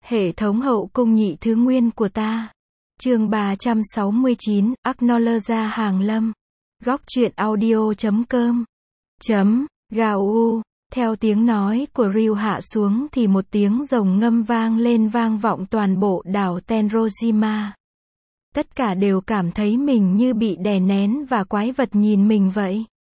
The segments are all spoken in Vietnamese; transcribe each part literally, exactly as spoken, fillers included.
Hệ thống hậu cung nhị thứ nguyên của ta. Chương ba trăm sáu mươi chín, Acknowledge Hàng Lâm. Góc truyện audio chấm com. Chấm, gào u. Theo tiếng nói của Ryu hạ xuống thì một tiếng rồng ngâm vang lên vang vọng toàn bộ đảo Tenrojima. Tất cả đều cảm thấy mình như bị đè nén và quái vật nhìn mình vậy.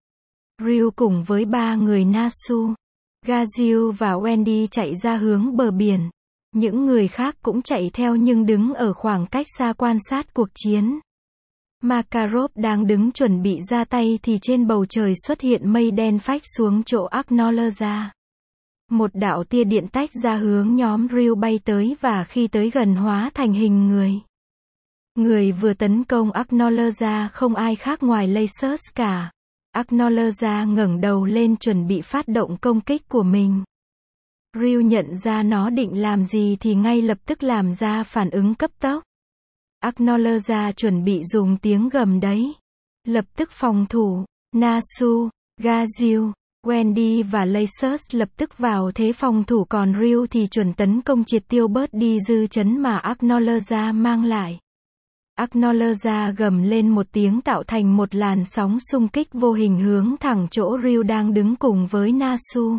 Ryu cùng với ba người Nasu, Gaziu và Wendy chạy ra hướng bờ biển. Những người khác cũng chạy theo nhưng đứng ở khoảng cách xa quan sát cuộc chiến. Makarov đang đứng chuẩn bị ra tay thì trên bầu trời xuất hiện mây đen phách xuống chỗ Acknowledge. Một đạo tia điện tách ra hướng nhóm Ryu bay tới và khi tới gần hóa thành hình người. Người vừa tấn công Acknowledge không ai khác ngoài Lasers cả. Acknowledge ngẩng đầu lên chuẩn bị phát động công kích của mình. Ryu nhận ra nó định làm gì thì ngay lập tức làm ra phản ứng cấp tốc. Acknowledge chuẩn bị dùng tiếng gầm đấy. Lập tức phòng thủ. Nasu, Gaziu, Wendy và Lasers lập tức vào thế phòng thủ còn Ryu thì chuẩn tấn công triệt tiêu bớt đi dư chấn mà Acknowledge mang lại. Acknowledge gầm lên một tiếng tạo thành một làn sóng xung kích vô hình hướng thẳng chỗ Ryu đang đứng cùng với Nasu,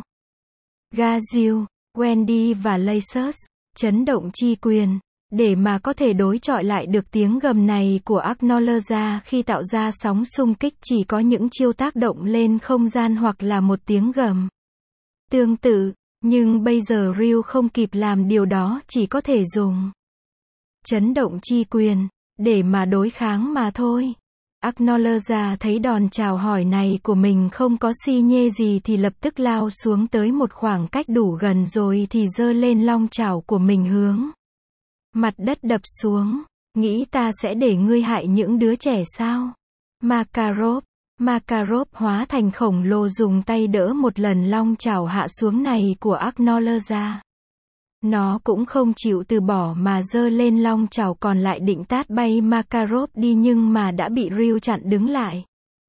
Gaziu, Wendy và Lasers. Chấn động chi quyền. Để mà có thể đối chọi lại được tiếng gầm này của Acknowledge khi tạo ra sóng xung kích chỉ có những chiêu tác động lên không gian hoặc là một tiếng gầm tương tự, nhưng bây giờ Ryu không kịp làm điều đó, chỉ có thể dùng chấn động chi quyền để mà đối kháng mà thôi. Acknowledge thấy đòn chào hỏi này của mình không có xi nhê gì thì lập tức lao xuống tới một khoảng cách đủ gần rồi thì giơ lên long chảo của mình hướng mặt đất đập xuống. Nghĩ ta sẽ để ngươi hại những đứa trẻ sao? Makarov. Makarov hóa thành khổng lồ dùng tay đỡ một lần long chảo hạ xuống này của Acknowledge. Nó cũng không chịu từ bỏ mà giơ lên long chảo còn lại định tát bay Makarov đi nhưng mà đã bị Ryu chặn đứng lại.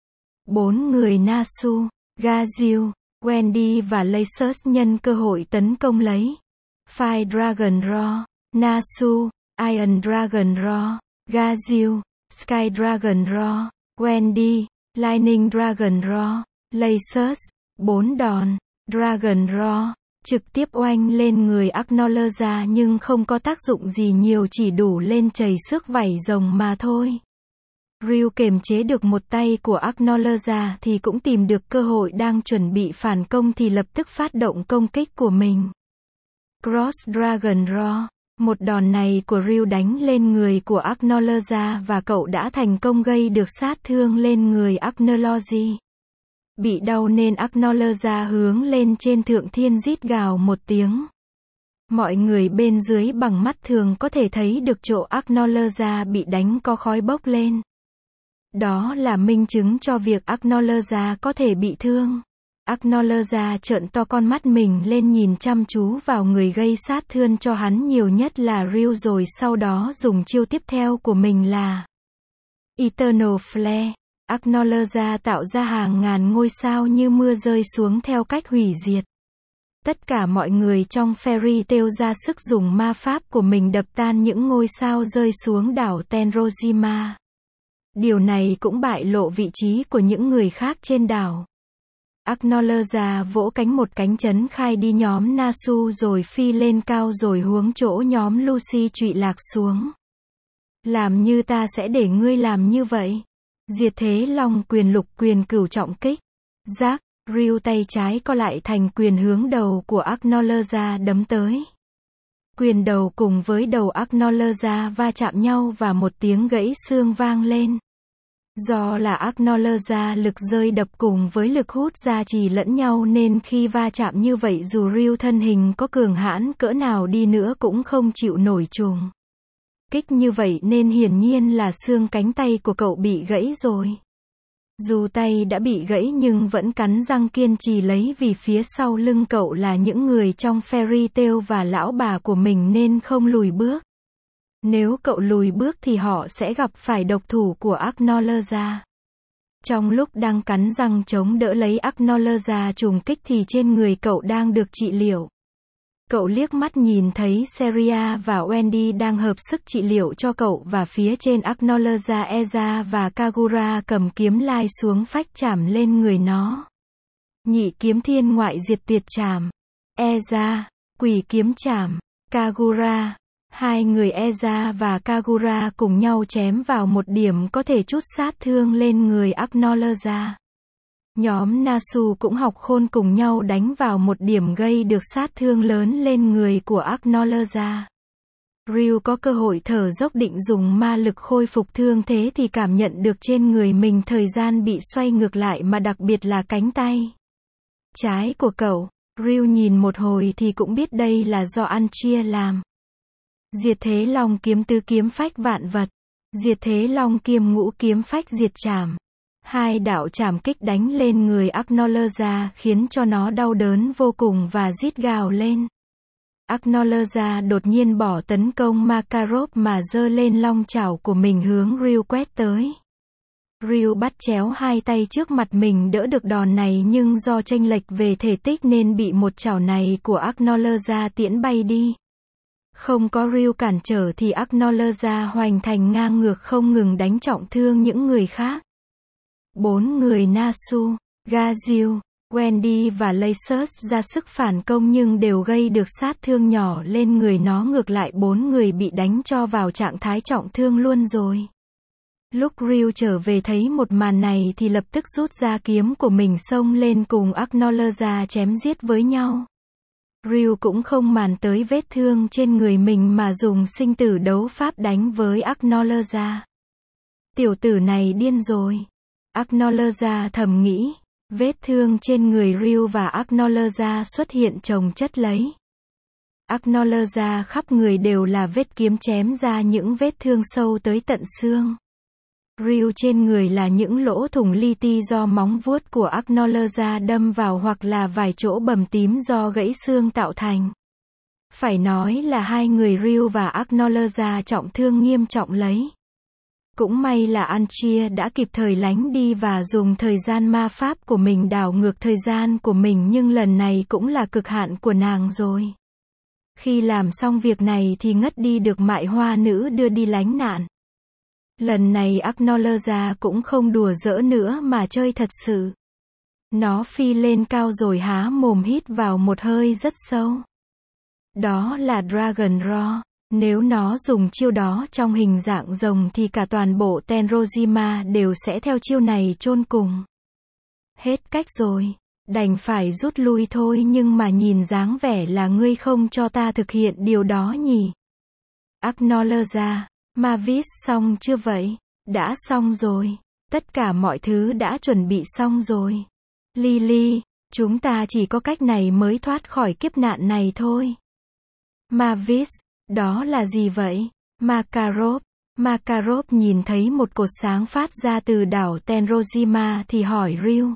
Bốn người Nasu, Gaziu, Wendy và Lasers nhân cơ hội tấn công lấy Fire Dragon Roar, Nasu, Iron Dragon Roar, Gaziu, Sky Dragon Roar, Wendy, Lightning Dragon Roar, Lasers. Bốn đòn Dragon Roar trực tiếp oanh lên người Acknowledge nhưng không có tác dụng gì nhiều, chỉ đủ lên chảy xước vảy rồng mà thôi. Ryu kiềm chế được một tay của Acknowledge thì cũng tìm được cơ hội đang chuẩn bị phản công thì lập tức phát động công kích của mình. Cross Dragon Roar. Một đòn này của Ryu đánh lên người của Acknowledge và cậu đã thành công gây được sát thương lên người Acknowledge. Bị đau nên Acknowledge hướng lên trên thượng thiên rít gào một tiếng. Mọi người bên dưới bằng mắt thường có thể thấy được chỗ Acknowledge bị đánh có khói bốc lên. Đó là minh chứng cho việc Acknowledge có thể bị thương. Acknowledge trợn to con mắt mình lên nhìn chăm chú vào người gây sát thương cho hắn nhiều nhất là Ryu rồi sau đó dùng chiêu tiếp theo của mình là Eternal Flare. Acknowledge tạo ra hàng ngàn ngôi sao như mưa rơi xuống theo cách hủy diệt. Tất cả mọi người trong Fairy Tail ra sức dùng ma pháp của mình đập tan những ngôi sao rơi xuống đảo Tenrojima. Điều này cũng bại lộ vị trí của những người khác trên đảo. Acknowledge vỗ cánh một cánh chấn khai đi nhóm Nasu rồi phi lên cao rồi hướng chỗ nhóm Lucy trụy lạc xuống. Làm như ta sẽ để ngươi làm như vậy. Diệt thế long quyền lục quyền cửu trọng kích. Giác, Ryu tay trái co lại thành quyền hướng đầu của Acknowledge đấm tới. Quyền đầu cùng với đầu Acknowledge va chạm nhau và một tiếng gãy xương vang lên. Do là Acknowledge lực rơi đập cùng với lực hút ra trì lẫn nhau nên khi va chạm như vậy dù Ryu thân hình có cường hãn cỡ nào đi nữa cũng không chịu nổi trùng kích như vậy nên hiển nhiên là xương cánh tay của cậu bị gãy rồi. Dù tay đã bị gãy nhưng vẫn cắn răng kiên trì lấy vì phía sau lưng cậu là những người trong Fairy Tail và lão bà của mình nên không lùi bước. Nếu cậu lùi bước thì họ sẽ gặp phải độc thủ của Acknowledge. Trong lúc đang cắn răng chống đỡ lấy Acknowledge trùng kích thì trên người cậu đang được trị liệu. Cậu liếc mắt nhìn thấy Seria và Wendy đang hợp sức trị liệu cho cậu và phía trên Acknowledge Eza và Kagura cầm kiếm lai xuống phách chảm lên người nó. Nhị kiếm thiên ngoại diệt tuyệt chảm. Eza, quỷ kiếm chảm. Kagura. Hai người Eza và Kagura cùng nhau chém vào một điểm có thể chút sát thương lên người Acknowledge. Nhóm Nasu cũng học khôn cùng nhau đánh vào một điểm gây được sát thương lớn lên người của Acknowledge. Ryu có cơ hội thở dốc định dùng ma lực khôi phục thương thế thì cảm nhận được trên người mình thời gian bị xoay ngược lại mà đặc biệt là cánh tay trái của cậu. Ryu nhìn một hồi thì cũng biết đây là do Anchia làm. Diệt thế long kiếm tứ kiếm phách vạn vật. Diệt thế long kiêm ngũ kiếm phách diệt chảm. Hai đạo chảm kích đánh lên người Acknowledge khiến cho nó đau đớn vô cùng và rít gào lên. Acknowledge đột nhiên bỏ tấn công Makarov mà giơ lên long chảo của mình hướng Ryu quét tới. Ryu bắt chéo hai tay trước mặt mình đỡ được đòn này nhưng do chênh lệch về thể tích nên bị một chảo này của Acknowledge tiễn bay đi. Không có Ryu cản trở thì Acknowledge hoành thành ngang ngược không ngừng đánh trọng thương những người khác. Bốn người Nasu, Gazil, Wendy và Lasers ra sức phản công nhưng đều gây được sát thương nhỏ lên người nó, ngược lại bốn người bị đánh cho vào trạng thái trọng thương luôn rồi. Lúc Ryu trở về thấy một màn này thì lập tức rút ra kiếm của mình xông lên cùng Acknowledge chém giết với nhau. Ryu cũng không màng tới vết thương trên người mình mà dùng sinh tử đấu pháp đánh với Acknowledge. Tiểu tử này điên rồi. Acknowledge thầm nghĩ. Vết thương trên người Ryu và Acknowledge xuất hiện chồng chất lấy. Acknowledge khắp người đều là vết kiếm chém ra những vết thương sâu tới tận xương. Ryu trên người là những lỗ thủng li ti do móng vuốt của Acknowledge đâm vào hoặc là vài chỗ bầm tím do gãy xương tạo thành. Phải nói là hai người Ryu và Acknowledge trọng thương nghiêm trọng lấy. Cũng may là Anchia đã kịp thời lánh đi và dùng thời gian ma pháp của mình đảo ngược thời gian của mình, nhưng lần này cũng là cực hạn của nàng rồi. Khi làm xong việc này thì ngất đi được mại hoa nữ đưa đi lánh nạn. Lần này Acknowledge cũng không đùa giỡn nữa mà chơi thật sự. Nó phi lên cao rồi há mồm hít vào một hơi rất sâu. Đó là Dragon Roar. Nếu nó dùng chiêu đó trong hình dạng rồng thì cả toàn bộ Tenrojima đều sẽ theo chiêu này chôn cùng. Hết cách rồi. Đành phải rút lui thôi, nhưng mà nhìn dáng vẻ là ngươi không cho ta thực hiện điều đó nhỉ. Acknowledge. Mavis xong chưa vậy? Đã xong rồi. Tất cả mọi thứ đã chuẩn bị xong rồi. Lily, chúng ta chỉ có cách này mới thoát khỏi kiếp nạn này thôi. Mavis, đó là gì vậy? Makarov. Makarov nhìn thấy một cột sáng phát ra từ đảo Tenrojima thì hỏi Ryu.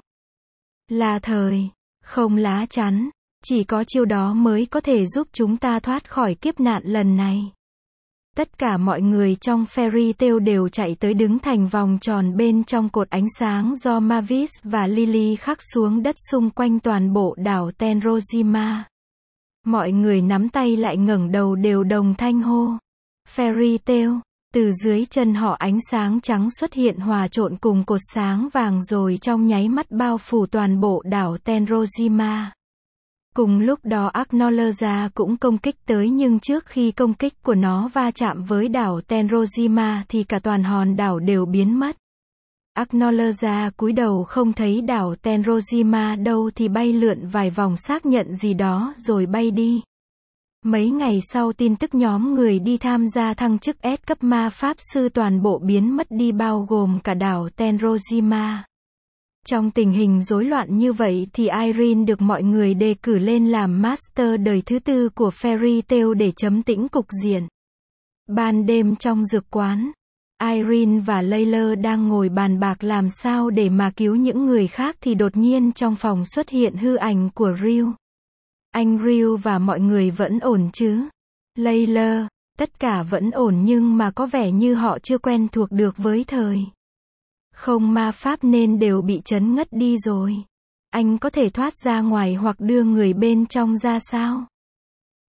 Là thời, không lá chắn. Chỉ có chiêu đó mới có thể giúp chúng ta thoát khỏi kiếp nạn lần này. Tất cả mọi người trong Fairy Tail đều chạy tới đứng thành vòng tròn bên trong cột ánh sáng do Mavis và Lily khắc xuống đất xung quanh toàn bộ đảo Tenrojima. Mọi người nắm tay lại ngẩng đầu đều đồng thanh hô. Fairy Tail. Từ dưới chân họ ánh sáng trắng xuất hiện hòa trộn cùng cột sáng vàng rồi trong nháy mắt bao phủ toàn bộ đảo Tenrojima. Cùng lúc đó Acknowledge cũng công kích tới, nhưng trước khi công kích của nó va chạm với đảo Tenrojima thì cả toàn hòn đảo đều biến mất. Acknowledge cúi đầu không thấy đảo Tenrojima đâu thì bay lượn vài vòng xác nhận gì đó rồi bay đi. Mấy ngày sau tin tức nhóm người đi tham gia thăng chức S cấp ma pháp sư toàn bộ biến mất đi, bao gồm cả đảo Tenrojima. Trong tình hình rối loạn như vậy thì Irene được mọi người đề cử lên làm Master đời thứ tư của Fairy Tail để chấm tĩnh cục diện. Ban đêm trong dược quán, Irene và Layla đang ngồi bàn bạc làm sao để mà cứu những người khác thì đột nhiên trong phòng xuất hiện hư ảnh của Ryu. Anh Ryu và mọi người vẫn ổn chứ? Layla, tất cả vẫn ổn nhưng mà có vẻ như họ chưa quen thuộc được với thời không ma pháp nên đều bị chấn ngất đi rồi. Anh có thể thoát ra ngoài hoặc đưa người bên trong ra sao?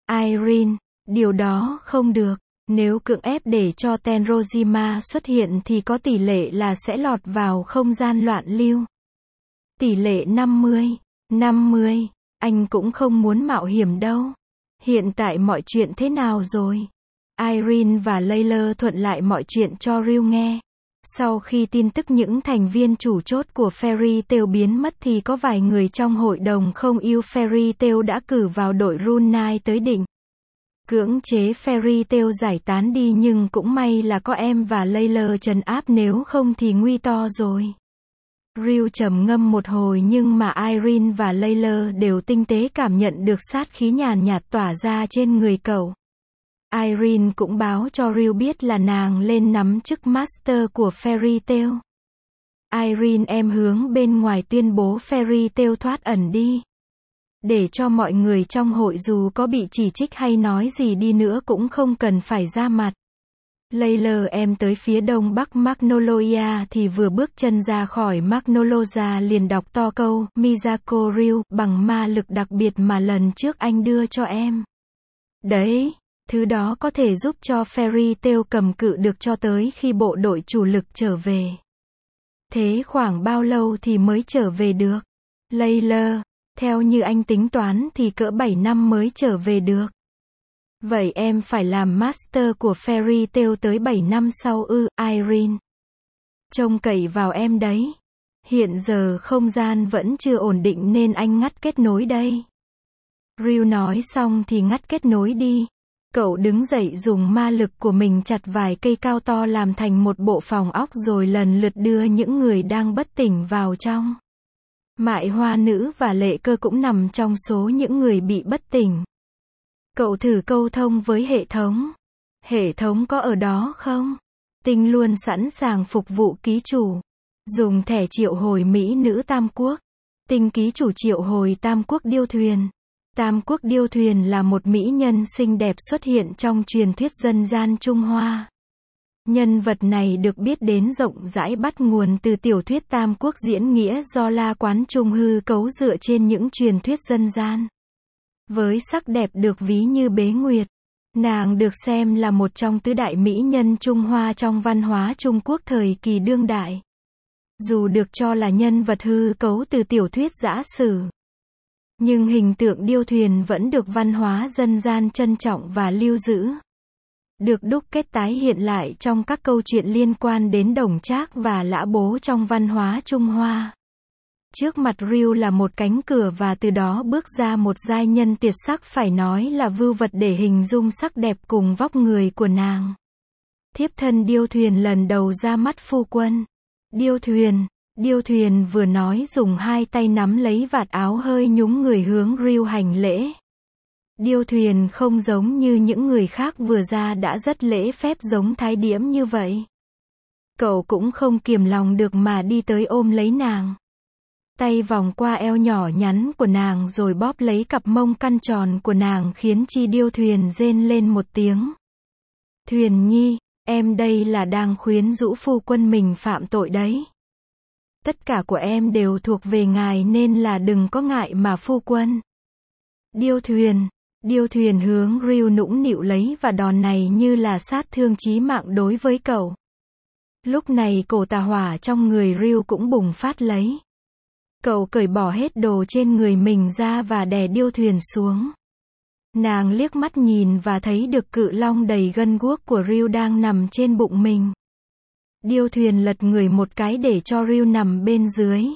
Irene, điều đó không được. Nếu cưỡng ép để cho Tenrojima xuất hiện thì có tỷ lệ là sẽ lọt vào không gian loạn lưu. Tỷ lệ năm mươi, năm mươi, anh cũng không muốn mạo hiểm đâu. Hiện tại mọi chuyện thế nào rồi? Irene và Layla thuận lại mọi chuyện cho Ryu nghe. Sau khi tin tức những thành viên chủ chốt của Fairy Tail biến mất thì có vài người trong hội đồng không yêu Fairy Tail đã cử vào đội Rune Knight tới đỉnh. Cưỡng chế Fairy Tail giải tán đi, nhưng cũng may là có em và Layla trấn áp, nếu không thì nguy to rồi. Ryu trầm ngâm một hồi, nhưng mà Irene và Layla đều tinh tế cảm nhận được sát khí nhàn nhạt tỏa ra trên người cậu. Irene cũng báo cho Ryu biết là nàng lên nắm chức Master của Fairy Tail. Irene, em hướng bên ngoài tuyên bố Fairy Tail thoát ẩn đi. Để cho mọi người trong hội dù có bị chỉ trích hay nói gì đi nữa cũng không cần phải ra mặt. Layla, em tới phía đông bắc Magnolia thì vừa bước chân ra khỏi Magnolia liền đọc to câu Miyako Ryu bằng ma lực đặc biệt mà lần trước anh đưa cho em. Đấy, thứ đó có thể giúp cho Fairy Tail cầm cự được cho tới khi bộ đội chủ lực trở về. Thế khoảng bao lâu thì mới trở về được? Layla, theo như anh tính toán thì cỡ bảy năm mới trở về được. Vậy em phải làm Master của Fairy Tail tới bảy năm sau ư? Irene, trông cậy vào em đấy. Hiện giờ không gian vẫn chưa ổn định nên anh ngắt kết nối đây. Ryu nói xong thì ngắt kết nối đi. Cậu đứng dậy dùng ma lực của mình chặt vài cây cao to làm thành một bộ phòng ốc rồi lần lượt đưa những người đang bất tỉnh vào trong. Mại Hoa Nữ và Lệ Cơ cũng nằm trong số những người bị bất tỉnh. Cậu thử câu thông với hệ thống. Hệ thống có ở đó không? Tinh luôn sẵn sàng phục vụ ký chủ. Dùng thẻ triệu hồi Mỹ nữ Tam Quốc. Tinh ký chủ triệu hồi Tam Quốc Điêu Thuyền. Tam Quốc Điêu Thuyền là một mỹ nhân xinh đẹp xuất hiện trong truyền thuyết dân gian Trung Hoa. Nhân vật này được biết đến rộng rãi bắt nguồn từ tiểu thuyết Tam Quốc diễn nghĩa do La Quán Trung hư cấu dựa trên những truyền thuyết dân gian. Với sắc đẹp được ví như bế nguyệt, nàng được xem là một trong tứ đại mỹ nhân Trung Hoa trong văn hóa Trung Quốc thời kỳ đương đại. Dù được cho là nhân vật hư cấu từ tiểu thuyết dã sử, nhưng hình tượng điêu thuyền vẫn được văn hóa dân gian trân trọng và lưu giữ. Được đúc kết tái hiện lại trong các câu chuyện liên quan đến Đồng Trác và Lã Bố trong văn hóa Trung Hoa. Trước mặt Ryu là một cánh cửa và từ đó bước ra một giai nhân tuyệt sắc, phải nói là vưu vật để hình dung sắc đẹp cùng vóc người của nàng. Thiếp thân Điêu Thuyền lần đầu ra mắt phu quân. Điêu Thuyền, Điêu Thuyền vừa nói dùng hai tay nắm lấy vạt áo hơi nhúng người hướng Ryu hành lễ. Điêu Thuyền không giống như những người khác vừa ra đã rất lễ phép giống thái điếm như vậy. Cậu cũng không kiềm lòng được mà đi tới ôm lấy nàng. Tay vòng qua eo nhỏ nhắn của nàng rồi bóp lấy cặp mông căn tròn của nàng khiến chi Điêu Thuyền rên lên một tiếng. Thuyền nhi, em đây là đang khuyến rũ phu quân mình phạm tội đấy. Tất cả của em đều thuộc về ngài nên là đừng có ngại mà phu quân. Điêu Thuyền, Điêu Thuyền hướng Ryu nũng nịu lấy và đòn này như là sát thương chí mạng đối với cậu. Lúc này cổ tà hỏa trong người Ryu cũng bùng phát lấy. Cậu cởi bỏ hết đồ trên người mình ra và đè Điêu Thuyền xuống. Nàng liếc mắt nhìn và thấy được cự long đầy gân guốc của Ryu đang nằm trên bụng mình. Điêu Thuyền lật người một cái để cho Ryu nằm bên dưới.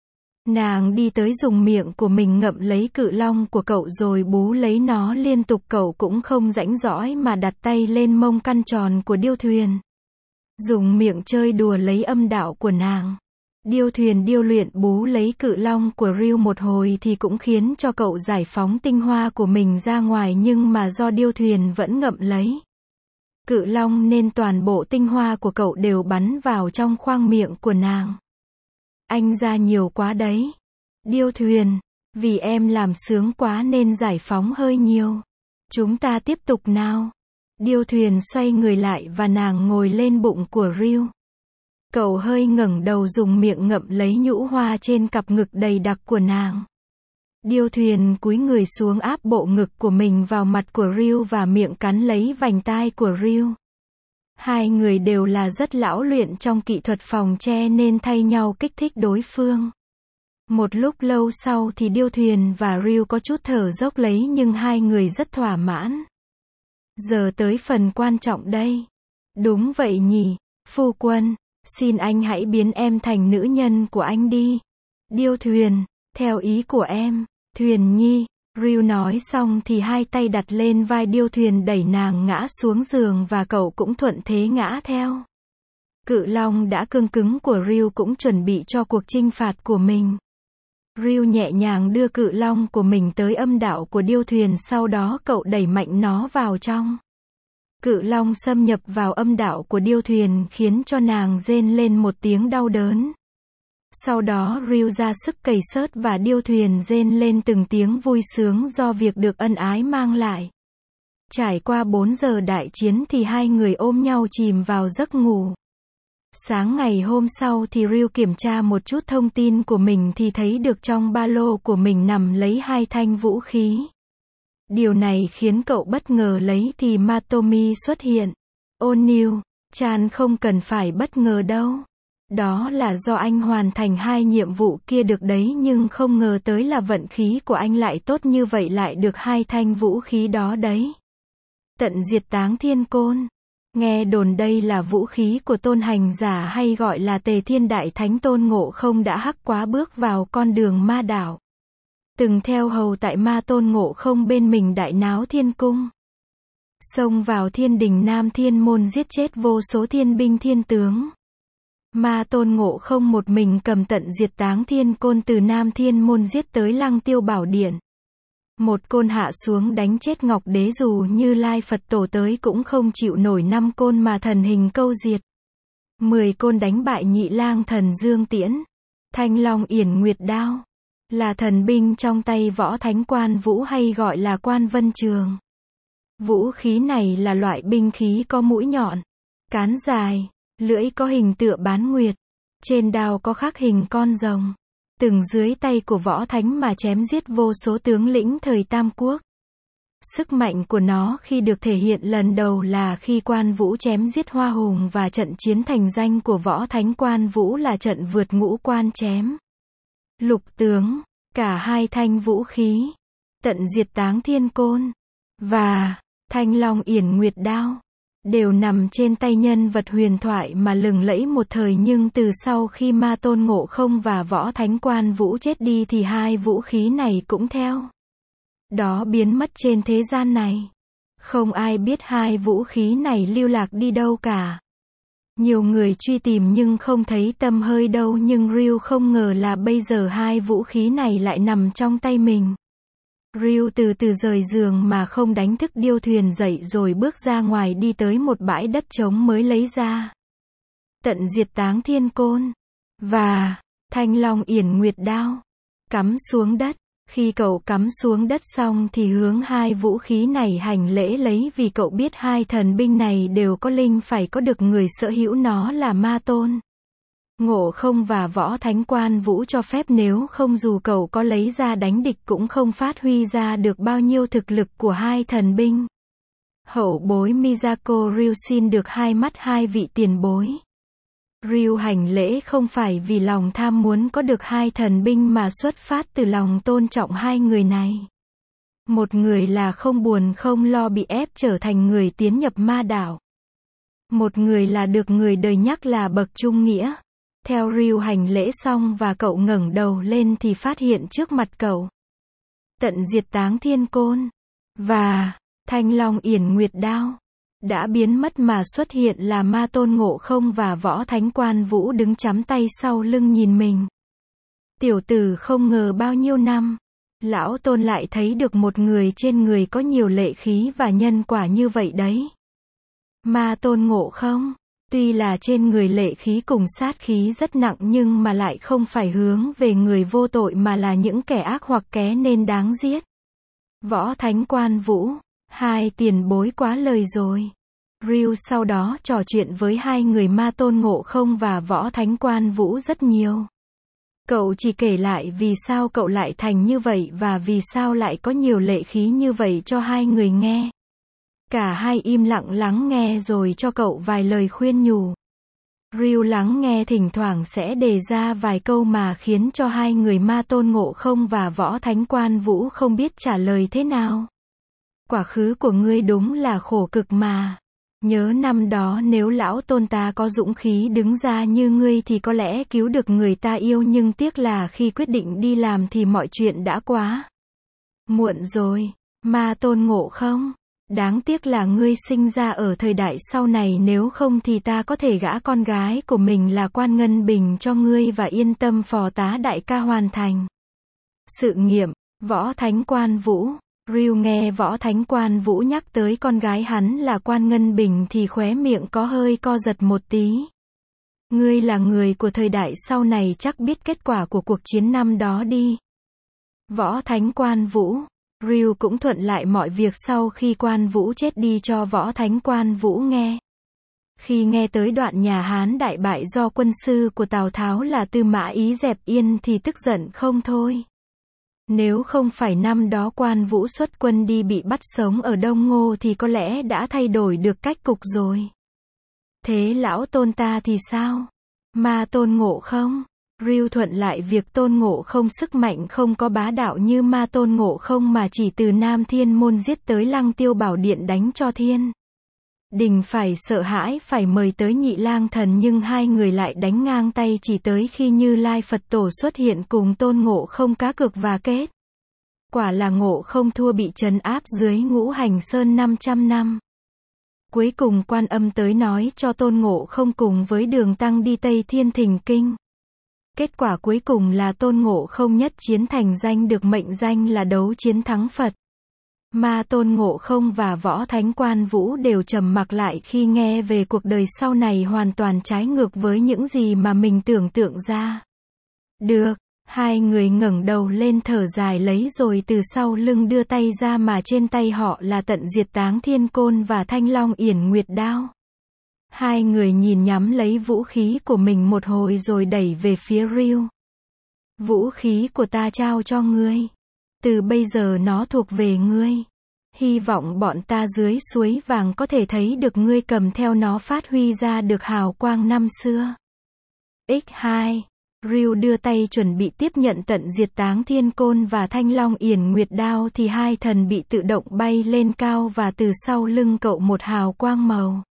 Nàng đi tới dùng miệng của mình ngậm lấy cự long của cậu rồi bú lấy nó liên tục, cậu cũng không rãnh rõi mà đặt tay lên mông căn tròn của Điêu Thuyền. Dùng miệng chơi đùa lấy âm đạo của nàng. Điêu Thuyền điêu luyện bú lấy cự long của Ryu một hồi thì cũng khiến cho cậu giải phóng tinh hoa của mình ra ngoài, nhưng mà do Điêu Thuyền vẫn ngậm lấy cự long nên toàn bộ tinh hoa của cậu đều bắn vào trong khoang miệng của nàng. Anh ra nhiều quá đấy. Điêu Thuyền, vì em làm sướng quá nên giải phóng hơi nhiều. Chúng ta tiếp tục nào. Điêu Thuyền xoay người lại và nàng ngồi lên bụng của Ryu. Cậu hơi ngẩng đầu dùng miệng ngậm lấy nhũ hoa trên cặp ngực đầy đặc của nàng. Điêu thuyền cúi người xuống áp bộ ngực của mình vào mặt của Ryu và miệng cắn lấy vành tai của Ryu. Hai người đều là rất lão luyện trong kỹ thuật phòng che nên thay nhau kích thích đối phương. Một lúc lâu sau thì điêu thuyền và Ryu có chút thở dốc lấy nhưng hai người rất thỏa mãn. Giờ tới phần quan trọng đây. Đúng vậy nhỉ, phu quân, xin anh hãy biến em thành nữ nhân của anh đi. Điêu thuyền, theo ý của em, Thuyền nhi. Ryu nói xong thì hai tay đặt lên vai điêu thuyền đẩy nàng ngã xuống giường và cậu cũng thuận thế ngã theo. Cự long đã cương cứng của Ryu cũng chuẩn bị cho cuộc chinh phạt của mình. Ryu nhẹ nhàng đưa cự long của mình tới âm đạo của điêu thuyền, sau đó cậu đẩy mạnh nó vào trong. Cự long xâm nhập vào âm đạo của điêu thuyền khiến cho nàng rên lên một tiếng đau đớn. Sau đó Ryu ra sức cày xớt và điêu thuyền rên lên từng tiếng vui sướng do việc được ân ái mang lại. Trải qua bốn giờ đại chiến thì hai người ôm nhau chìm vào giấc ngủ. Sáng ngày hôm sau thì Ryu kiểm tra một chút thông tin của mình thì thấy được trong ba lô của mình nằm lấy hai thanh vũ khí. Điều này khiến cậu bất ngờ lấy thì Matomi xuất hiện. O'Neil, Chan không cần phải bất ngờ đâu. Đó là do anh hoàn thành hai nhiệm vụ kia được đấy, nhưng không ngờ tới là vận khí của anh lại tốt như vậy, lại được hai thanh vũ khí đó đấy. Tận diệt táng thiên côn. Nghe đồn đây là vũ khí của tôn hành giả hay gọi là Tề Thiên Đại Thánh Tôn Ngộ Không đã hắc quá bước vào con đường ma đạo. Từng theo hầu tại ma Tôn Ngộ Không bên mình đại náo thiên cung. Xông vào thiên đình Nam Thiên Môn giết chết vô số thiên binh thiên tướng. Ma Tôn Ngộ Không một mình cầm tận diệt táng thiên côn từ Nam Thiên Môn giết tới Lăng Tiêu Bảo Điện. Một côn hạ xuống đánh chết Ngọc Đế, dù Như Lai Phật Tổ tới cũng không chịu nổi năm côn mà thần hình câu diệt. Mười côn đánh bại Nhị Lang Thần Dương Tiễn. Thanh Long Yển Nguyệt Đao là thần binh trong tay Võ Thánh Quan Vũ hay gọi là Quan Vân Trường. Vũ khí này là loại binh khí có mũi nhọn, cán dài, lưỡi có hình tựa bán nguyệt, trên đao có khắc hình con rồng. Từng dưới tay của Võ Thánh mà chém giết vô số tướng lĩnh thời Tam Quốc. Sức mạnh của nó khi được thể hiện lần đầu là khi Quan Vũ chém giết Hoa Hùng, và trận chiến thành danh của Võ Thánh Quan Vũ là trận vượt ngũ quan chém lục tướng. Cả hai thanh vũ khí, tận diệt táng thiên côn và Thanh Long Yển Nguyệt Đao, đều nằm trên tay nhân vật huyền thoại mà lừng lẫy một thời, nhưng từ sau khi Ma Tôn Ngộ Không và Võ Thánh Quan Vũ chết đi thì hai vũ khí này cũng theo đó biến mất trên thế gian này. Không ai biết hai vũ khí này lưu lạc đi đâu cả. Nhiều người truy tìm nhưng không thấy tăm hơi đâu, nhưng Ryu không ngờ là bây giờ hai vũ khí này lại nằm trong tay mình. Ryu từ từ rời giường mà không đánh thức điêu thuyền dậy, rồi bước ra ngoài đi tới một bãi đất trống mới lấy ra tận diệt táng thiên côn và Thanh Long Yển Nguyệt Đao, cắm xuống đất. Khi cậu cắm xuống đất xong thì hướng hai vũ khí này hành lễ lấy, vì cậu biết hai thần binh này đều có linh phải có được người sở hữu nó là Ma Tôn Ngộ Không và Võ Thánh Quan Vũ cho phép, nếu không dù cậu có lấy ra đánh địch cũng không phát huy ra được bao nhiêu thực lực của hai thần binh. Hậu bối Miyako Ryu xin được hai mắt hai vị tiền bối. Ryu hành lễ không phải vì lòng tham muốn có được hai thần binh mà xuất phát từ lòng tôn trọng hai người này. Một người là không buồn không lo bị ép trở thành người tiến nhập ma đạo. Một người là được người đời nhắc là bậc trung nghĩa. Theo Ryu hành lễ xong và cậu ngẩng đầu lên thì phát hiện trước mặt cậu tận diệt táng thiên côn và Thanh Long Yển Nguyệt Đao đã biến mất, mà xuất hiện là Ma Tôn Ngộ Không và Võ Thánh Quan Vũ đứng chắp tay sau lưng nhìn mình. Tiểu tử không ngờ bao nhiêu năm, lão tôn lại thấy được một người trên người có nhiều lệ khí và nhân quả như vậy đấy. Ma Tôn Ngộ Không, tuy là trên người lệ khí cùng sát khí rất nặng nhưng mà lại không phải hướng về người vô tội mà là những kẻ ác hoặc kẻ nên đáng giết. Võ Thánh Quan Vũ, hai tiền bối quá lời rồi. Ryu sau đó trò chuyện với hai người Ma Tôn Ngộ Không và Võ Thánh Quan Vũ rất nhiều. Cậu chỉ kể lại vì sao cậu lại thành như vậy và vì sao lại có nhiều lệ khí như vậy cho hai người nghe. Cả hai im lặng lắng nghe rồi cho cậu vài lời khuyên nhủ. Ryu lắng nghe thỉnh thoảng sẽ đề ra vài câu mà khiến cho hai người Ma Tôn Ngộ Không và Võ Thánh Quan Vũ không biết trả lời thế nào. Quá khứ của ngươi đúng là khổ cực mà. Nhớ năm đó nếu lão tôn ta có dũng khí đứng ra như ngươi thì có lẽ cứu được người ta yêu, nhưng tiếc là khi quyết định đi làm thì mọi chuyện đã quá muộn rồi. Ma Tôn Ngộ Không, đáng tiếc là ngươi sinh ra ở thời đại sau này, nếu không thì ta có thể gả con gái của mình là Quan Ngân Bình cho ngươi và yên tâm phò tá đại ca hoàn thành sự nghiệp. Võ Thánh Quan Vũ. Ryu nghe Võ Thánh Quan Vũ nhắc tới con gái hắn là Quan Ngân Bình thì khóe miệng có hơi co giật một tí. Ngươi là người của thời đại sau này chắc biết kết quả của cuộc chiến năm đó đi. Võ Thánh Quan Vũ. Ryu cũng thuận lại mọi việc sau khi Quan Vũ chết đi cho Võ Thánh Quan Vũ nghe. Khi nghe tới đoạn nhà Hán đại bại do quân sư của Tào Tháo là Tư Mã Ý dẹp yên thì tức giận không thôi. Nếu không phải năm đó Quan Vũ xuất quân đi bị bắt sống ở Đông Ngô thì có lẽ đã thay đổi được cách cục rồi. Thế lão tôn ta thì sao? Ma Tôn Ngộ Không. Ryu thuận lại việc Tôn Ngộ Không sức mạnh không có bá đạo như Ma Tôn Ngộ Không mà chỉ từ Nam Thiên Môn giết tới Lăng Tiêu Bảo Điện đánh cho thiên đình phải sợ hãi phải mời tới Nhị Lang Thần, nhưng hai người lại đánh ngang tay chỉ tới khi Như Lai Phật Tổ xuất hiện cùng Tôn Ngộ Không cá cược và kết. Quả là Ngộ Không thua bị trấn áp dưới Ngũ Hành Sơn năm trăm năm. Cuối cùng Quan Âm tới nói cho Tôn Ngộ Không cùng với Đường Tăng đi Tây Thiên Thỉnh Kinh. Kết quả cuối cùng là Tôn Ngộ Không nhất chiến thành danh, được mệnh danh là đấu chiến thắng Phật. Ma Tôn Ngộ Không và Võ Thánh Quan Vũ đều trầm mặc lại khi nghe về cuộc đời sau này hoàn toàn trái ngược với những gì mà mình tưởng tượng ra. Được, hai người ngẩng đầu lên thở dài lấy rồi từ sau lưng đưa tay ra mà trên tay họ là Tận Diệt Táng Thiên Côn và Thanh Long Yển Nguyệt Đao. Hai người nhìn nhắm lấy vũ khí của mình một hồi rồi đẩy về phía Ryu. Vũ khí của ta trao cho ngươi. Từ bây giờ nó thuộc về ngươi. Hy vọng bọn ta dưới suối vàng có thể thấy được ngươi cầm theo nó phát huy ra được hào quang năm xưa. nhân hai. Ryu đưa tay chuẩn bị tiếp nhận Tận Diệt Táng Thiên Côn và Thanh Long Yển Nguyệt Đao thì hai thần bị tự động bay lên cao và từ sau lưng cậu một hào quang màu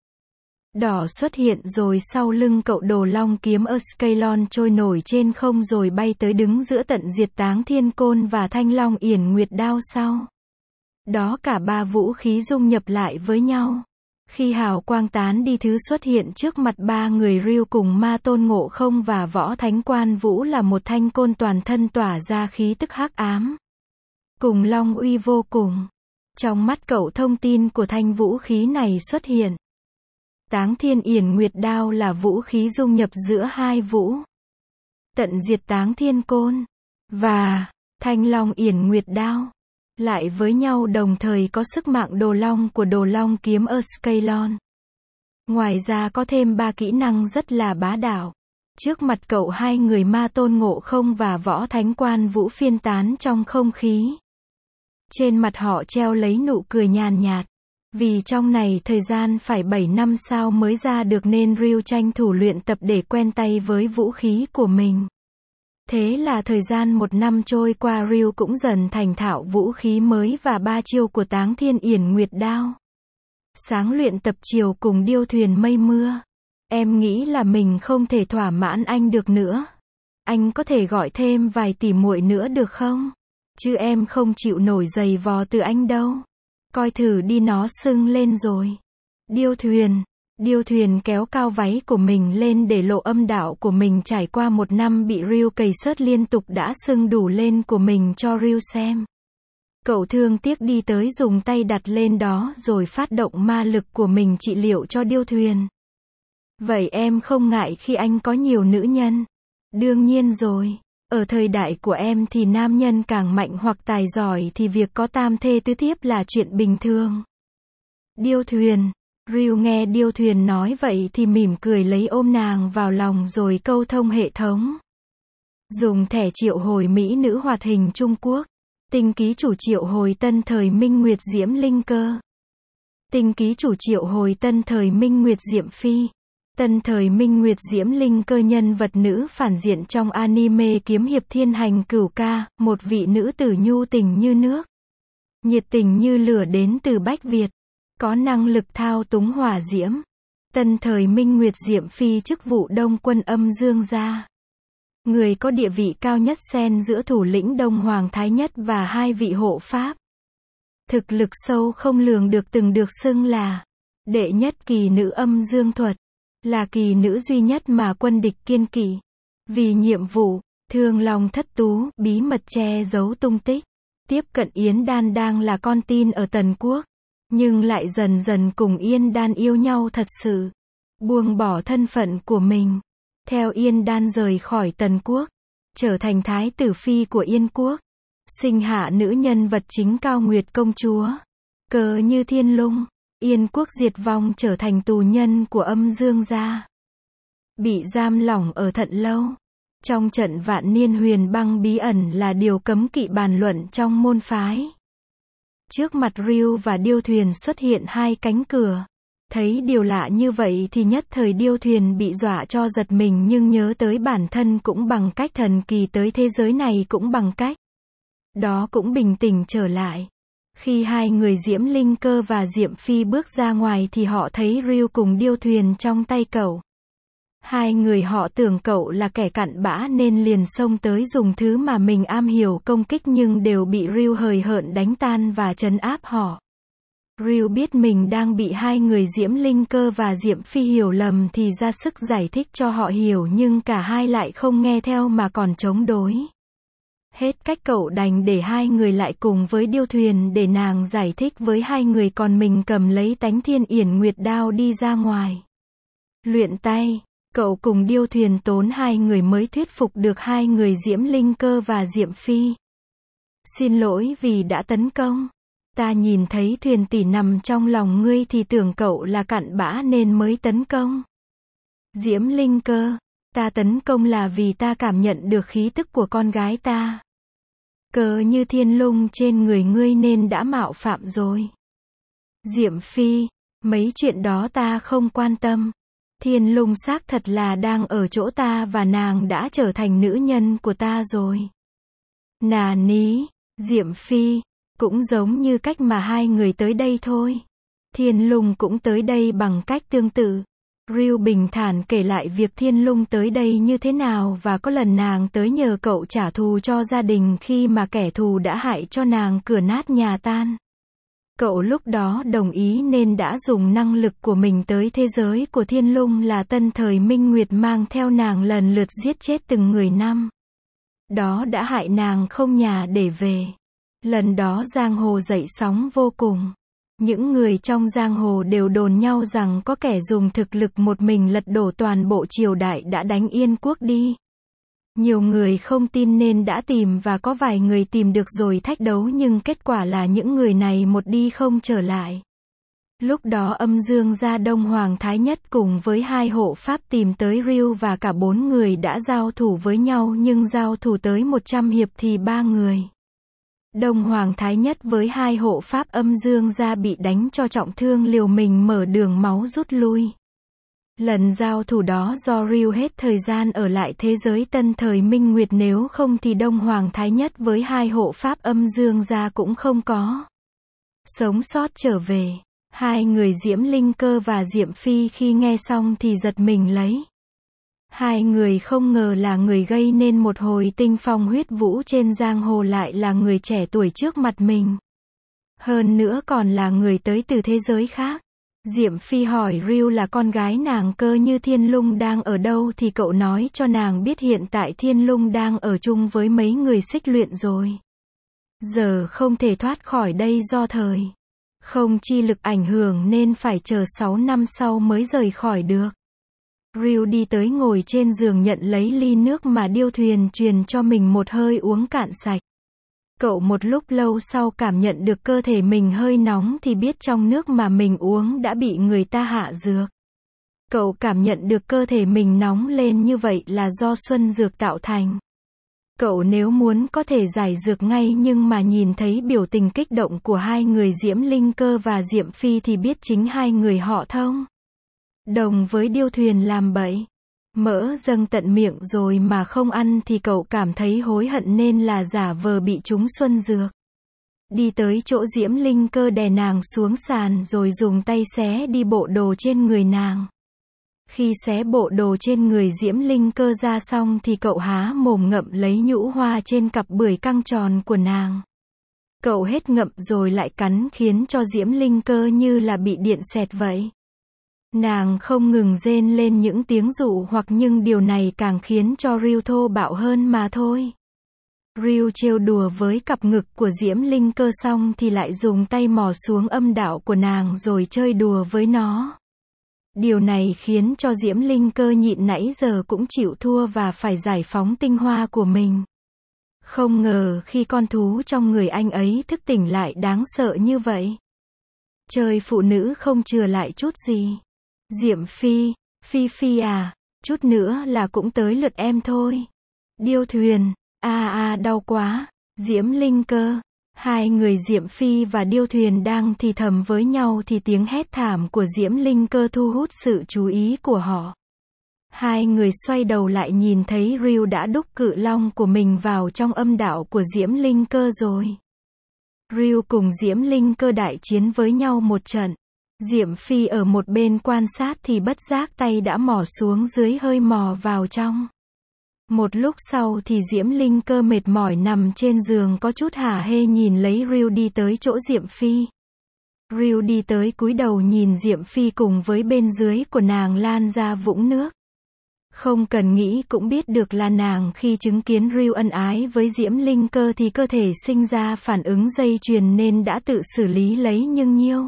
đỏ xuất hiện, rồi sau lưng cậu Đồ Long kiếm Ascalon trôi nổi trên không rồi bay tới đứng giữa Tận Diệt Táng Thiên Côn và Thanh Long Yển Nguyệt Đao sau. Đó cả ba vũ khí dung nhập lại với nhau. Khi hào quang tán đi, thứ xuất hiện trước mặt ba người Ryu cùng Ma Tôn Ngộ Không và Võ Thánh Quan Vũ là một thanh côn toàn thân tỏa ra khí tức hắc ám cùng long uy vô cùng. Trong mắt cậu, thông tin của thanh vũ khí này xuất hiện. Táng Thiên Yển Nguyệt Đao là vũ khí dung nhập giữa hai vũ Tận Diệt Táng Thiên Côn và Thanh Long Yển Nguyệt Đao lại với nhau, đồng thời có sức mạng Đồ Long của Đồ Long kiếm Ascalon. Ngoài ra có thêm ba kỹ năng rất là bá đạo. Trước mặt cậu, hai người Ma Tôn Ngộ Không và Võ Thánh Quan Vũ phiên tán trong không khí. Trên mặt họ treo lấy nụ cười nhàn nhạt. Vì trong này thời gian phải bảy năm sao mới ra được nên Ryu tranh thủ luyện tập để quen tay với vũ khí của mình. Thế là thời gian một năm trôi qua, Ryu cũng dần thành thạo vũ khí mới và ba chiêu của Táng Thiên Yển Nguyệt Đao. Sáng luyện tập, chiều cùng điêu thuyền mây mưa. Em nghĩ là mình không thể thỏa mãn anh được nữa. Anh có thể gọi thêm vài tỷ muội nữa được không? Chứ em không chịu nổi giày vò từ anh đâu. Coi thử đi, nó sưng lên rồi. Điêu thuyền. Điêu thuyền kéo cao váy của mình lên để lộ âm đạo của mình. Trải qua một năm bị Ryu cày sớt liên tục đã sưng đủ lên của mình cho Ryu xem. Cậu thương tiếc đi tới dùng tay đặt lên đó rồi phát động ma lực của mình trị liệu cho điêu thuyền. Vậy em không ngại khi anh có nhiều nữ nhân? Đương nhiên rồi. Ở thời đại của em thì nam nhân càng mạnh hoặc tài giỏi thì việc có tam thê tứ thiếp là chuyện bình thường. Điêu thuyền. Ryu nghe điêu thuyền nói vậy thì mỉm cười lấy ôm nàng vào lòng rồi câu thông hệ thống. Dùng thẻ triệu hồi mỹ nữ hoạt hình Trung Quốc. Tinh ký chủ triệu hồi tân thời Minh Nguyệt Diễm Linh Cơ. Tinh ký chủ triệu hồi tân thời Minh Nguyệt Diệm Phi. Tân thời Minh Nguyệt Diễm Linh Cơ nhân vật nữ phản diện trong anime kiếm hiệp Thiên Hành Cửu Ca, một vị nữ tử nhu tình như nước, nhiệt tình như lửa đến từ Bách Việt, có năng lực thao túng hỏa diễm. Tân thời Minh Nguyệt Diệm Phi chức vụ Đông Quân Âm Dương gia. Người có địa vị cao nhất xen giữa thủ lĩnh Đông Hoàng Thái Nhất và hai vị hộ pháp. Thực lực sâu không lường được, từng được xưng là đệ nhất kỳ nữ âm dương thuật, là kỳ nữ duy nhất mà quân địch kiên kỵ. Vì nhiệm vụ, Thương Long Thất Tú bí mật che giấu tung tích, tiếp cận Yến Đan đang là con tin ở Tần Quốc, nhưng lại dần dần cùng Yên Đan yêu nhau thật sự, buông bỏ thân phận của mình, theo Yên Đan rời khỏi Tần Quốc, trở thành thái tử phi của Yên Quốc, sinh hạ nữ nhân vật chính Cao Nguyệt công chúa, Cơ Như Thiên Lung. Yên Quốc diệt vong, trở thành tù nhân của Âm Dương gia, bị giam lỏng ở Thận Lâu. Trong trận vạn niên huyền băng bí ẩn là điều cấm kỵ bàn luận trong môn phái. Trước mặt Ryu và Điêu Thuyền xuất hiện hai cánh cửa. Thấy điều lạ như vậy thì nhất thời Điêu Thuyền bị dọa cho giật mình, nhưng nhớ tới bản thân cũng bằng cách thần kỳ tới thế giới này cũng bằng cách đó cũng bình tĩnh trở lại. Khi hai người Diễm Linh Cơ và Diệm Phi bước ra ngoài thì họ thấy Ryu cùng Điêu Thuyền trong tay cậu. Hai người họ tưởng cậu là kẻ cặn bã nên liền xông tới dùng thứ mà mình am hiểu công kích, nhưng đều bị Ryu hời hợt đánh tan và trấn áp họ. Ryu biết mình đang bị hai người Diễm Linh Cơ và Diệm Phi hiểu lầm thì ra sức giải thích cho họ hiểu, nhưng cả hai lại không nghe theo mà còn chống đối. Hết cách cậu đành để hai người lại cùng với Điêu Thuyền để nàng giải thích với hai người, còn mình cầm lấy Tánh Thiên Yển Nguyệt đao đi ra ngoài. Luyện tay, cậu cùng Điêu Thuyền tốn hai người mới thuyết phục được hai người Diễm Linh Cơ và Diệm Phi. Xin lỗi vì đã tấn công. Ta nhìn thấy Thuyền tỷ nằm trong lòng ngươi thì tưởng cậu là cặn bã nên mới tấn công. Diễm Linh Cơ, ta tấn công là vì ta cảm nhận được khí tức của con gái ta. Cơ Như Thiên Lung trên người ngươi nên đã mạo phạm rồi. Diệm Phi, mấy chuyện đó ta không quan tâm. Thiên Lung xác thật là đang ở chỗ ta và nàng đã trở thành nữ nhân của ta rồi. Nà ní, Diệm Phi, cũng giống như cách mà hai người tới đây thôi. Thiên Lung cũng tới đây bằng cách tương tự. Ryu bình thản kể lại việc Thiên Lung tới đây như thế nào và có lần nàng tới nhờ cậu trả thù cho gia đình khi mà kẻ thù đã hại cho nàng cửa nát nhà tan. Cậu lúc đó đồng ý nên đã dùng năng lực của mình tới thế giới của Thiên Lung là tân thời Minh Nguyệt, mang theo nàng lần lượt giết chết từng người năm. Đó đã hại nàng không nhà để về. Lần đó giang hồ dậy sóng vô cùng. Những người trong giang hồ đều đồn nhau rằng có kẻ dùng thực lực một mình lật đổ toàn bộ triều đại đã đánh Yên Quốc đi. Nhiều người không tin nên đã tìm và có vài người tìm được rồi thách đấu, nhưng kết quả là những người này một đi không trở lại. Lúc đó Âm Dương gia Đông Hoàng Thái Nhất cùng với hai hộ pháp tìm tới Ryu và cả bốn người đã giao thủ với nhau, nhưng giao thủ tới một trăm hiệp thì ba người Đông Hoàng Thái Nhất với hai hộ pháp Âm Dương gia bị đánh cho trọng thương, liều mình mở đường máu rút lui. Lần giao thủ đó do Ryu hết thời gian ở lại thế giới tân thời Minh Nguyệt, nếu không thì Đông Hoàng Thái Nhất với hai hộ pháp Âm Dương gia cũng không có sống sót trở về. Hai người Diễm Linh Cơ và Diệm Phi khi nghe xong thì giật mình lấy. Hai người không ngờ là người gây nên một hồi tinh phong huyết vũ trên giang hồ lại là người trẻ tuổi trước mặt mình. Hơn nữa còn là người tới từ thế giới khác. Diệm Phi hỏi Ryu là con gái nàng Cơ Như Thiên Lung đang ở đâu thì cậu nói cho nàng biết hiện tại Thiên Lung đang ở chung với mấy người xích luyện rồi. Giờ không thể thoát khỏi đây do thời không chi lực ảnh hưởng nên phải chờ sáu năm sau mới rời khỏi được. Ryu đi tới ngồi trên giường nhận lấy ly nước mà Điêu Thuyền truyền cho mình một hơi uống cạn sạch. Cậu một lúc lâu sau cảm nhận được cơ thể mình hơi nóng thì biết trong nước mà mình uống đã bị người ta hạ dược. Cậu cảm nhận được cơ thể mình nóng lên như vậy là do xuân dược tạo thành. Cậu nếu muốn có thể giải dược ngay nhưng mà nhìn thấy biểu tình kích động của hai người Diễm Linh Cơ và Diệm Phi thì biết chính hai người họ thông đồng với Điêu Thuyền làm bậy. Mỡ dâng tận miệng rồi mà không ăn thì cậu cảm thấy hối hận nên là giả vờ bị trúng xuân dược. Đi tới chỗ Diễm Linh Cơ đè nàng xuống sàn rồi dùng tay xé đi bộ đồ trên người nàng. Khi xé bộ đồ trên người Diễm Linh Cơ ra xong thì cậu há mồm ngậm lấy nhũ hoa trên cặp bưởi căng tròn của nàng. Cậu hết ngậm rồi lại cắn khiến cho Diễm Linh Cơ như là bị điện xẹt vậy. Nàng không ngừng rên lên những tiếng dụ hoặc nhưng điều này càng khiến cho Ryu thô bạo hơn mà thôi. Ryu trêu đùa với cặp ngực của Diễm Linh Cơ xong thì lại dùng tay mò xuống âm đạo của nàng rồi chơi đùa với nó. Điều này khiến cho Diễm Linh Cơ nhịn nãy giờ cũng chịu thua và phải giải phóng tinh hoa của mình. Không ngờ khi con thú trong người anh ấy thức tỉnh lại đáng sợ như vậy. Chơi phụ nữ không chừa lại chút gì. Diệm Phi, Phi Phi à, chút nữa là cũng tới lượt em thôi. Điêu Thuyền, a a đau quá. Diễm Linh Cơ. Hai người Diệm Phi và Điêu Thuyền đang thì thầm với nhau thì tiếng hét thảm của Diễm Linh Cơ thu hút sự chú ý của họ. Hai người xoay đầu lại nhìn thấy Ryu đã đúc cự long của mình vào trong âm đạo của Diễm Linh Cơ rồi. Ryu cùng Diễm Linh Cơ đại chiến với nhau một trận. Diệm Phi ở một bên quan sát thì bất giác tay đã mò xuống dưới hơi mò vào trong. Một lúc sau thì Diễm Linh Cơ mệt mỏi nằm trên giường có chút hả hê nhìn lấy Ryu đi tới chỗ Diệm Phi. Ryu đi tới cúi đầu nhìn Diệm Phi cùng với bên dưới của nàng lan ra vũng nước. Không cần nghĩ cũng biết được là nàng khi chứng kiến Ryu ân ái với Diễm Linh Cơ thì cơ thể sinh ra phản ứng dây chuyền nên đã tự xử lý lấy nhưng nhiêu.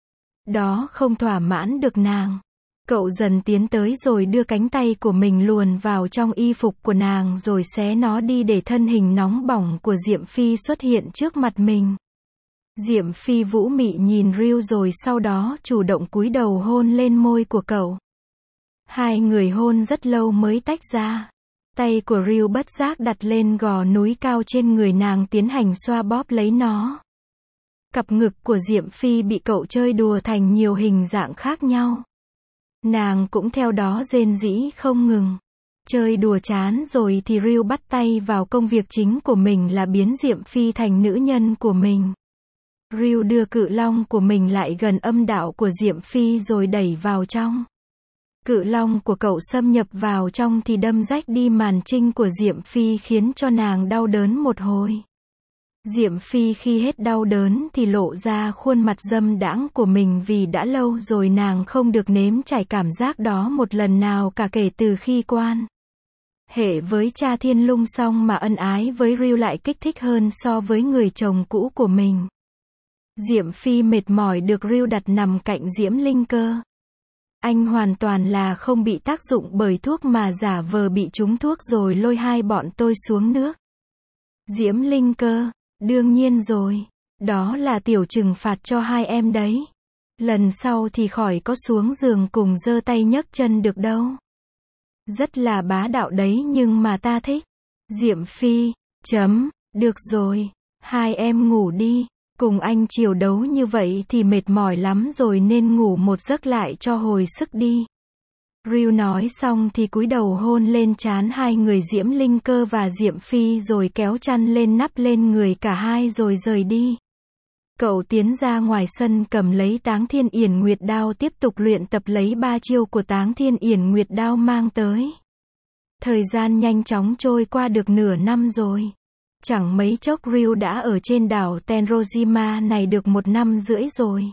Đó không thỏa mãn được nàng. Cậu dần tiến tới rồi đưa cánh tay của mình luồn vào trong y phục của nàng rồi xé nó đi để thân hình nóng bỏng của Diệm Phi xuất hiện trước mặt mình. Diệm Phi vũ mị nhìn Ryu rồi sau đó chủ động cúi đầu hôn lên môi của cậu. Hai người hôn rất lâu mới tách ra. Tay của Ryu bất giác đặt lên gò núi cao trên người nàng tiến hành xoa bóp lấy nó. Cặp ngực của Diệm Phi bị cậu chơi đùa thành nhiều hình dạng khác nhau. Nàng cũng theo đó rên rỉ không ngừng. Chơi đùa chán rồi thì Ryu bắt tay vào công việc chính của mình là biến Diệm Phi thành nữ nhân của mình. Ryu đưa cự long của mình lại gần âm đạo của Diệm Phi rồi đẩy vào trong. Cự long của cậu xâm nhập vào trong thì đâm rách đi màn trinh của Diệm Phi khiến cho nàng đau đớn một hồi. Diệm Phi khi hết đau đớn thì lộ ra khuôn mặt dâm đãng của mình vì đã lâu rồi nàng không được nếm trải cảm giác đó một lần nào cả kể từ khi quan hệ với cha Thiên Lung xong mà ân ái với Ryu lại kích thích hơn so với người chồng cũ của mình. Diệm Phi mệt mỏi được Ryu đặt nằm cạnh Diễm Linh Cơ. Anh hoàn toàn là không bị tác dụng bởi thuốc mà giả vờ bị trúng thuốc rồi lôi hai bọn tôi xuống nước. Diễm Linh Cơ, đương nhiên rồi, đó là tiểu trừng phạt cho hai em đấy. Lần sau thì khỏi có xuống giường cùng giơ tay nhấc chân được đâu. Rất là bá đạo đấy nhưng mà ta thích. Diệm Phi, chấm, được rồi, hai em ngủ đi. Cùng anh chiều đấu như vậy thì mệt mỏi lắm rồi nên ngủ một giấc lại cho hồi sức đi. Ryu nói xong thì cúi đầu hôn lên trán hai người Diễm Linh Cơ và Diệm Phi rồi kéo chăn lên nắp lên người cả hai rồi rời đi. Cậu tiến ra ngoài sân cầm lấy Táng Thiên Yển Nguyệt Đao tiếp tục luyện tập lấy ba chiêu của Táng Thiên Yển Nguyệt Đao mang tới. Thời gian nhanh chóng trôi qua được nửa năm rồi. Chẳng mấy chốc Ryu đã ở trên đảo Tenrojima này được một năm rưỡi rồi.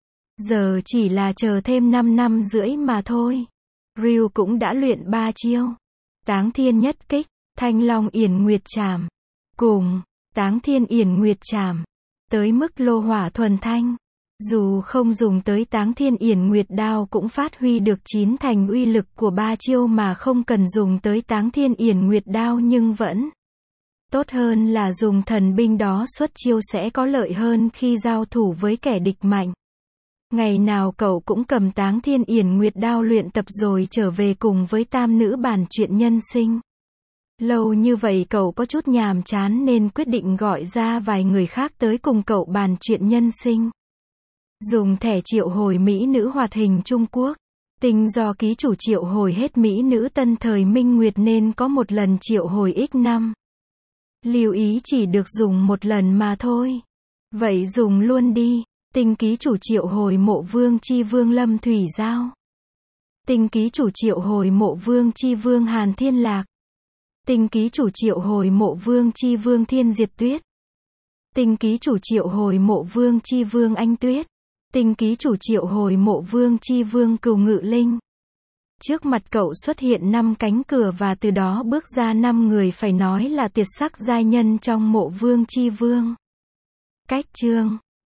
Giờ chỉ là chờ thêm năm năm rưỡi mà thôi. Ryu cũng đã luyện ba chiêu. Táng Thiên Nhất Kích, Thanh Long Yển Nguyệt Trảm, cùng Táng Thiên Yển Nguyệt Trảm, tới mức lô hỏa thuần thanh. Dù không dùng tới Táng Thiên Yển Nguyệt Đao cũng phát huy được chín thành uy lực của ba chiêu mà không cần dùng tới Táng Thiên Yển Nguyệt Đao nhưng vẫn tốt hơn là dùng thần binh đó xuất chiêu sẽ có lợi hơn khi giao thủ với kẻ địch mạnh. Ngày nào cậu cũng cầm Táng Thiên Yển Nguyệt Đao luyện tập rồi trở về cùng với tam nữ bàn chuyện nhân sinh. Lâu như vậy cậu có chút nhàm chán nên quyết định gọi ra vài người khác tới cùng cậu bàn chuyện nhân sinh. Dùng thẻ triệu hồi mỹ nữ hoạt hình Trung Quốc. Tinh do ký chủ triệu hồi hết mỹ nữ tân thời Minh Nguyệt nên có một lần triệu hồi x năm. Lưu ý chỉ được dùng một lần mà thôi. Vậy dùng luôn đi. Tinh ký chủ triệu hồi Mộ Vương Chi Vương Lâm Thủy Giao. Tinh ký chủ triệu hồi Mộ Vương Chi Vương Hàn Thiên Lạc. Tinh ký chủ triệu hồi Mộ Vương Chi Vương Thiên Diệt Tuyết. Tinh ký chủ triệu hồi Mộ Vương Chi Vương Anh Tuyết. Tinh ký chủ triệu hồi Mộ Vương Chi Vương Cừu Ngự Linh. Trước mặt cậu xuất hiện năm cánh cửa và từ đó bước ra năm người phải nói là tuyệt sắc giai nhân trong Mộ Vương Chi Vương. Cách chương